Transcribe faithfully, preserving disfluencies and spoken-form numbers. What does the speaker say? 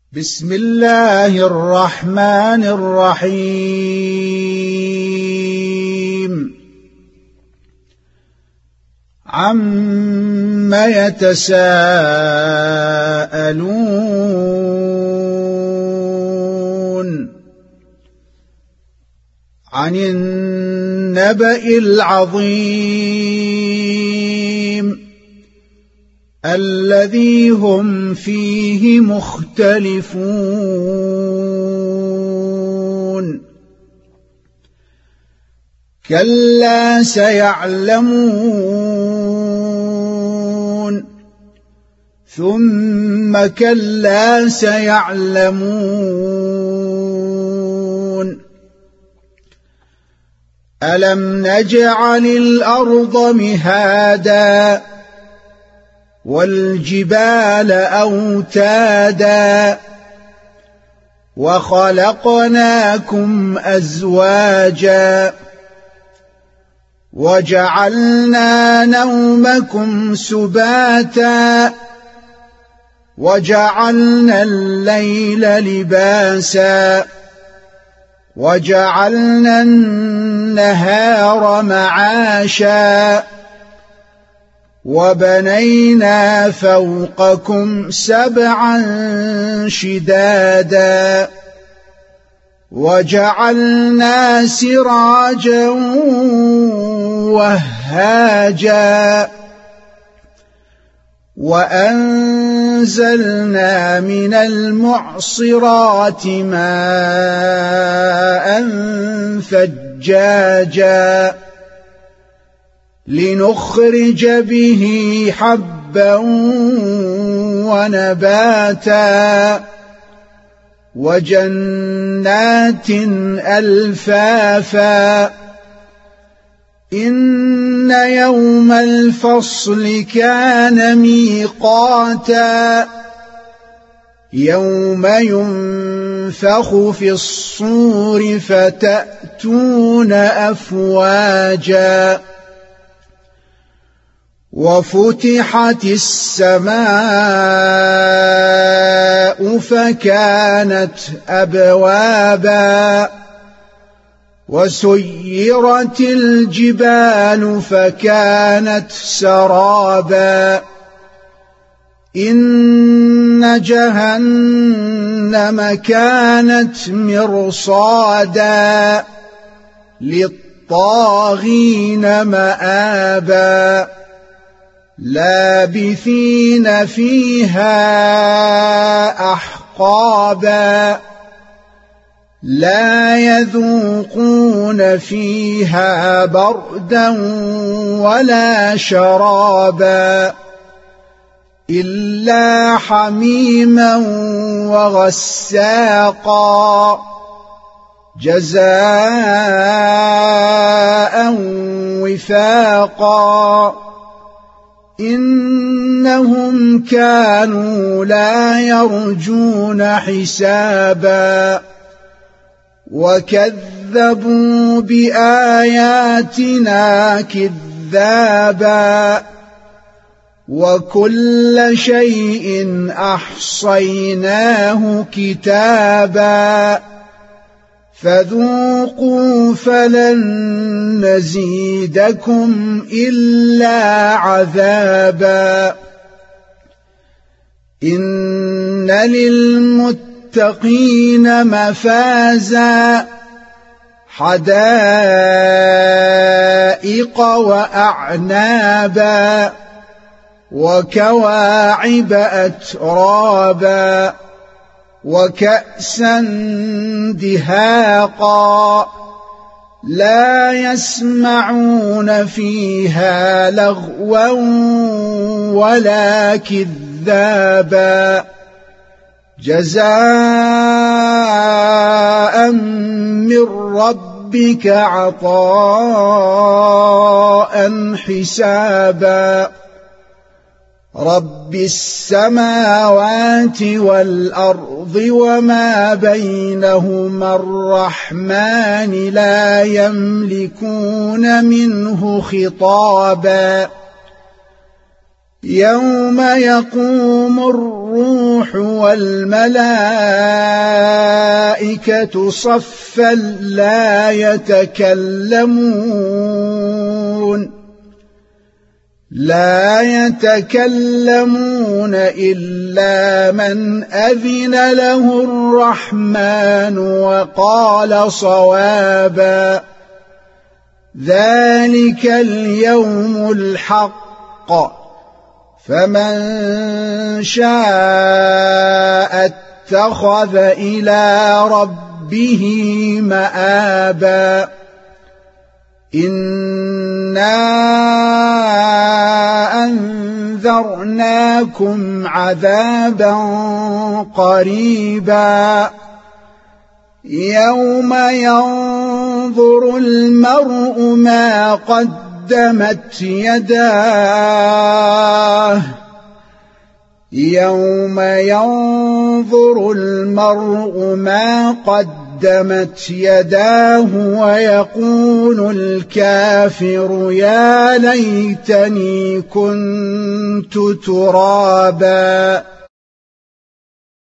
بسم الله الرحمن الرحيم عم يتساءلون عن النبأ العظيم الذي هم فيه مختلفون كلا سيعلمون ثم كلا سيعلمون ألم نجعل الأرض مهادا والجبال أوتادا وخلقناكم أزواجا وجعلنا نومكم سباتا وجعلنا الليل لباسا وجعلنا النهار معاشا وبنينا فوقكم سبعا شدادا وجعلنا سراجا وهاجا وأنزلنا من المعصرات ماء ثجاجا لنخرج به حبا ونباتا وجنات ألفافا إن يوم الفصل كان ميقاتا يوم ينفخ في الصور فتأتون أفواجا وفتحت السماء فكانت أبوابا وسيرت الجبال فكانت سرابا إن جهنم كانت مرصادا للطاغين مآبا لابثين فيها أحقابا لا يذوقون فيها بردا ولا شرابا إلا حميما وغساقا جزاء وفاقا إنهم كانوا لا يرجون حسابا وكذبوا بآياتنا كذابا وكل شيء أحصيناه كتابا فذوقوا فلن نزيدكم إلا عذابا إن للمتقين مفازا حدائق وأعنابا وكواعب أترابا وكأسا دهاقا لا يسمعون فيها لغوا ولا كذابا جزاء من ربك عطاء حسابا رب السماوات والأرض وما بينهما الرحمن لا يملكون منه خطابا يوم يقوم الرحمن الروح والملائكة صفا لا يتكلمون لا يتكلمون إلا من أذن له الرحمن وقال صوابا ذلك اليوم الحق فمن شاء اتخذ إلى ربه مآبا إنا أنذرناكم عذابا قريبا يوم ينظر المرء ما قدمت يداه يوم ينظر المرء ما قدمت يداه ويقول الكافر يا ليتني كنت ترابا